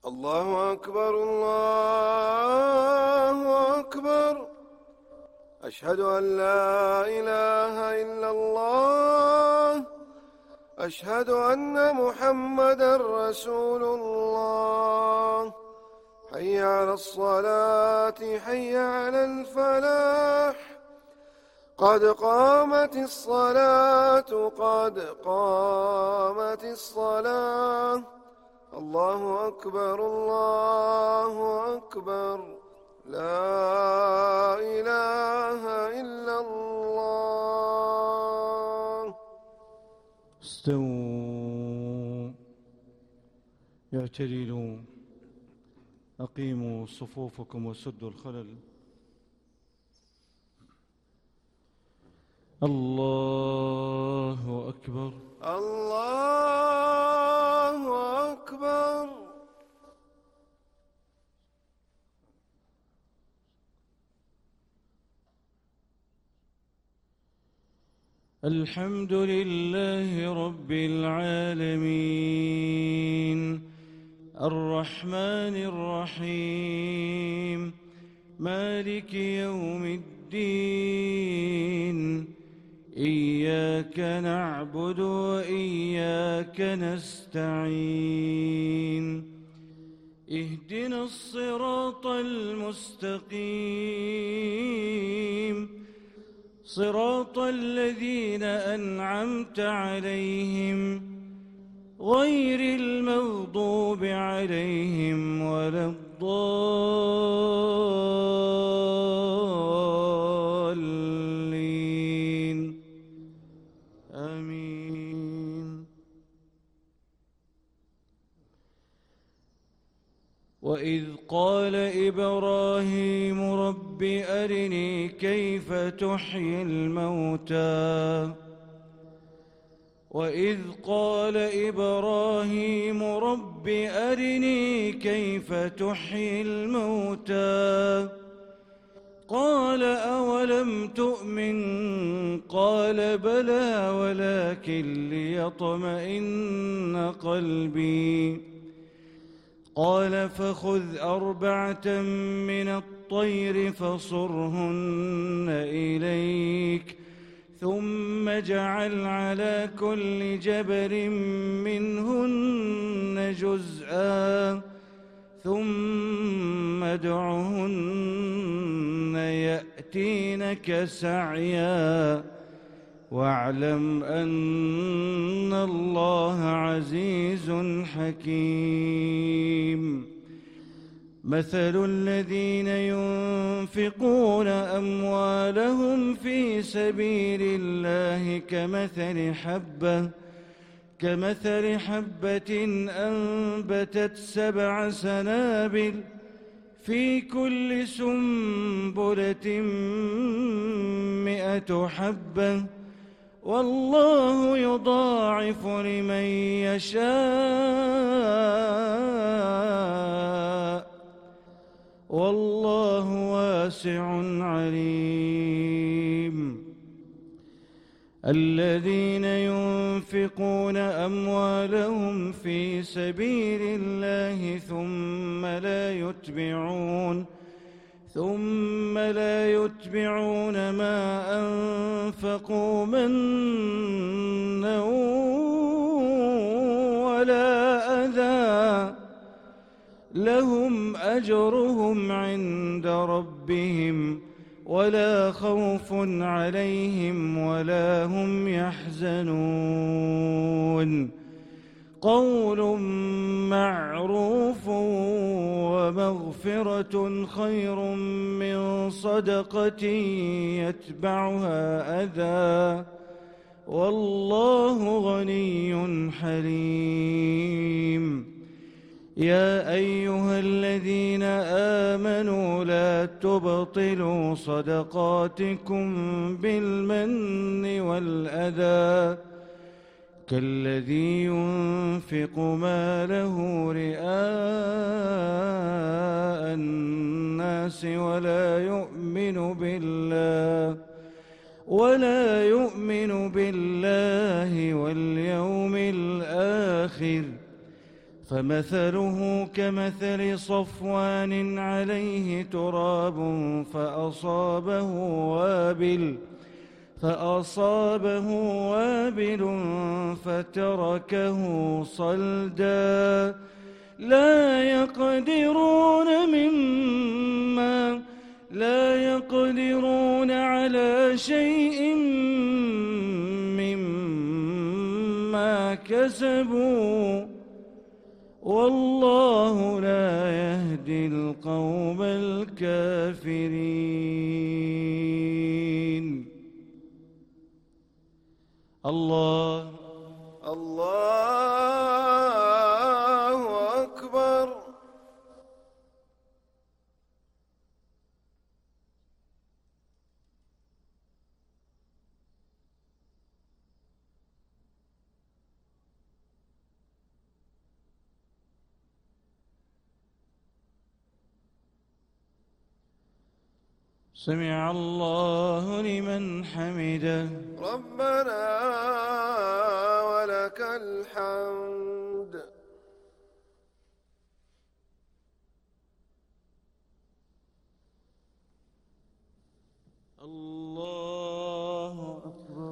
الله أكبر الله أكبر. أشهد أن لا إله إلا الله. أشهد أن محمدا رسول الله. حي على الصلاة حي على الفلاح. قد قامت الصلاة قد قامت الصلاة. الله أكبر الله أكبر. لا إله إلا الله. استووا اعتدلوا أقيموا صفوفكم وسدوا الخلل. الله أكبر الله أكبر. الحمد لله رب العالمين الرحمن الرحيم مالك يوم الدين. إياك نعبد وإياك نستعين. اهدنا الصراط المستقيم صراط الذين أنعمت عليهم غير المغضوب عليهم ولا الضالين. آمين. وإذ قال إبراهيم رب أرني كيف تحيي الموتى. وإذ قال إبراهيم رب أرني كيف تحيي الموتى. قال أولم تؤمن قال بلى ولكن ليطمئن قلبي. قال فخذ 4 من الطير فصرهن إليك ثم اجعل على كل جبل منهن جزءا ثم ادعهن يأتينك سعيا واعلم أن الله عزيز حكيم. مثل الذين ينفقون أموالهم في سبيل الله كمثل حبة أنبتت 7 سنابل في كل سنبلة 100 حبة والله يضاعف لمن يشاء والله واسع عليم. الذين ينفقون أموالهم في سبيل الله ثم لا يتبعون ما أنفقوا منا ولا أذى لهم أجرهم عند ربهم ولا خوف عليهم ولا هم يحزنون. قول معروف ومغفرة خير من صدقة يتبعها أذى والله غني حليم. يا أيها الذين آمنوا لا تبطلوا صدقاتكم بالمن والأذى كالذي ينفق ماله رئاء الناس ولا يؤمن بالله واليوم الآخر فمثله كمثل صفوان عليه تراب فأصابه وابل فتركه صلدا لا يقدرون على شيء مما كسبوا والله لا يهدي القوم الكافرين. الله أكبر. سمع الله لمن حمده. ربنا ولك الحمد. الله أكبر.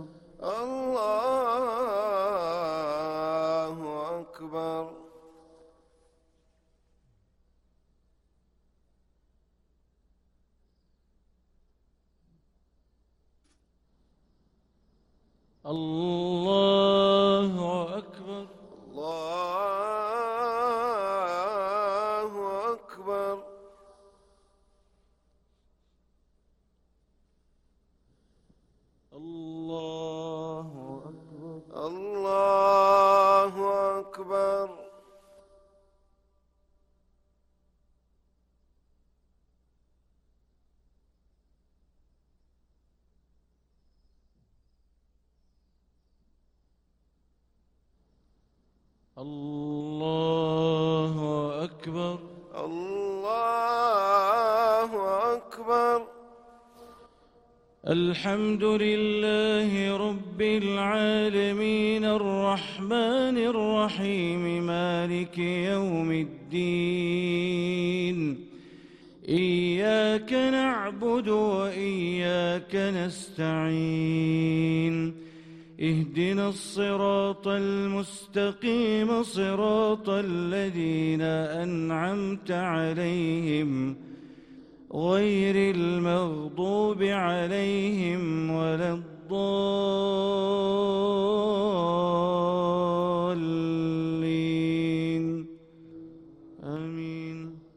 الله أكبر. الله أكبر. الله أكبر. الله أكبر. الله أكبر. الله أكبر. الله أكبر. الحمد لله رب العالمين الرحمن الرحيم مالك يوم الدين إياك نعبد وإياك نستعين اهدنا الصراط المستقيم صراط الذين أنعمت عليهم غير المغضوب عليهم ولا الضالين آمين.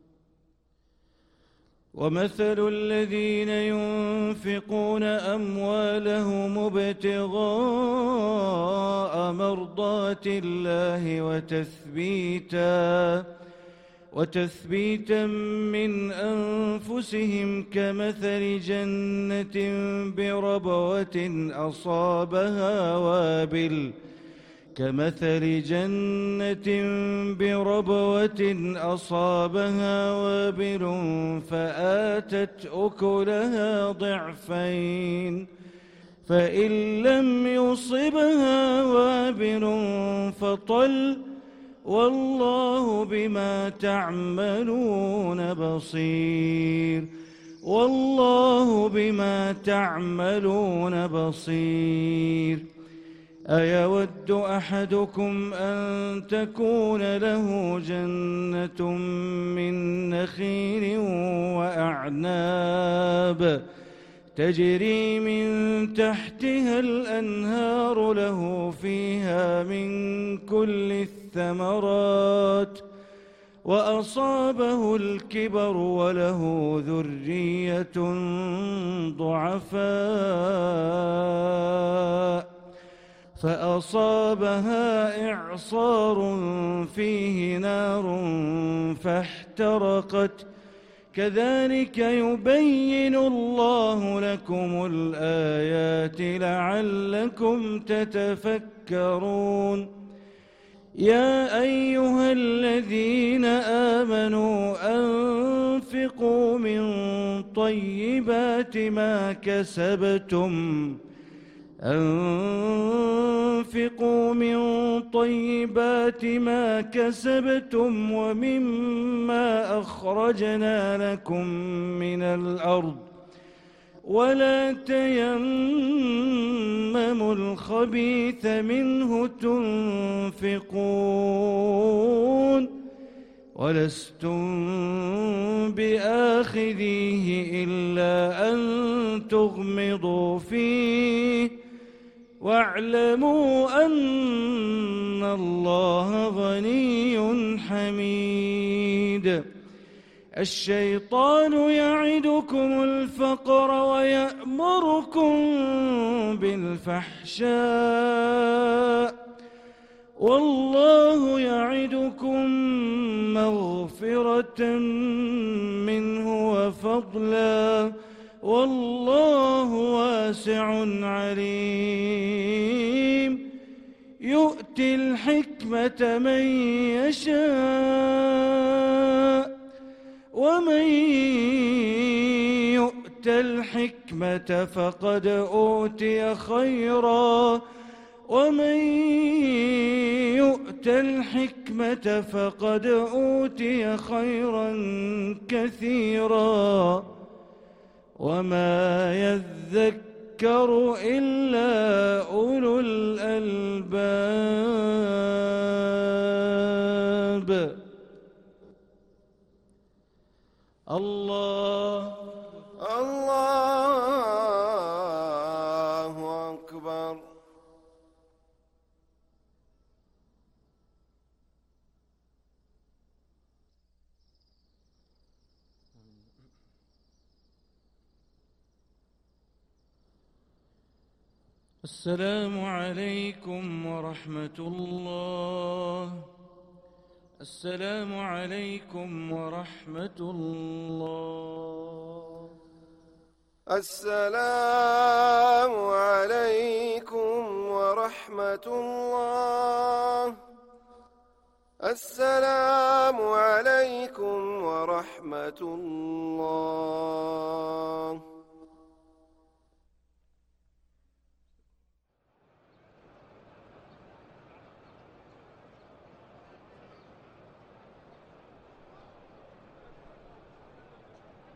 ومثل الذين ينفقون أموالهم ابتغاء مرضات الله وتثبيتا من أنفسهم كمثل جنة بربوة أصابها وابل فآتت أكلها ضعفين فإن لم يصبها وابل فطل والله بما تعملون بصير. أيود أحدكم أن تكون له جنة من نخيل وأعناب تجري من تحتها الأنهار له فيها من كل الثمرات وأصابه الكبر وله ذرية ضعفاء فأصابها إعصار فيه نار فاحترقت كذلك يبين الله لكم الآيات لعلكم تتفكرون. يا أيها الذين آمنوا أنفقوا من طيبات ما كسبتم أنفقوا من طيبات ما كسبتم ومما أخرجنا لكم من الأرض ولا تيمموا الخبيث منه تنفقون ولستم بآخذيه إلا أن تغمضوا فيه واعلموا أن الله غني حميد. الشيطان يعدكم الفقر ويأمركم بالفحشاء والله يعدكم مغفرة منه وفضلا والله واسع عليم. يؤتي الحكمة من يشاء ومن يؤت الحكمة فقد أوتي خيرا ومن يؤت الحكمة فقد أوتي خيرا كثيرا وما يذكر إلا أولو الألباب. الله أكبر. السلام عليكم ورحمة الله. السلام عليكم ورحمة الله. السلام عليكم ورحمة الله. السلام عليكم ورحمة الله.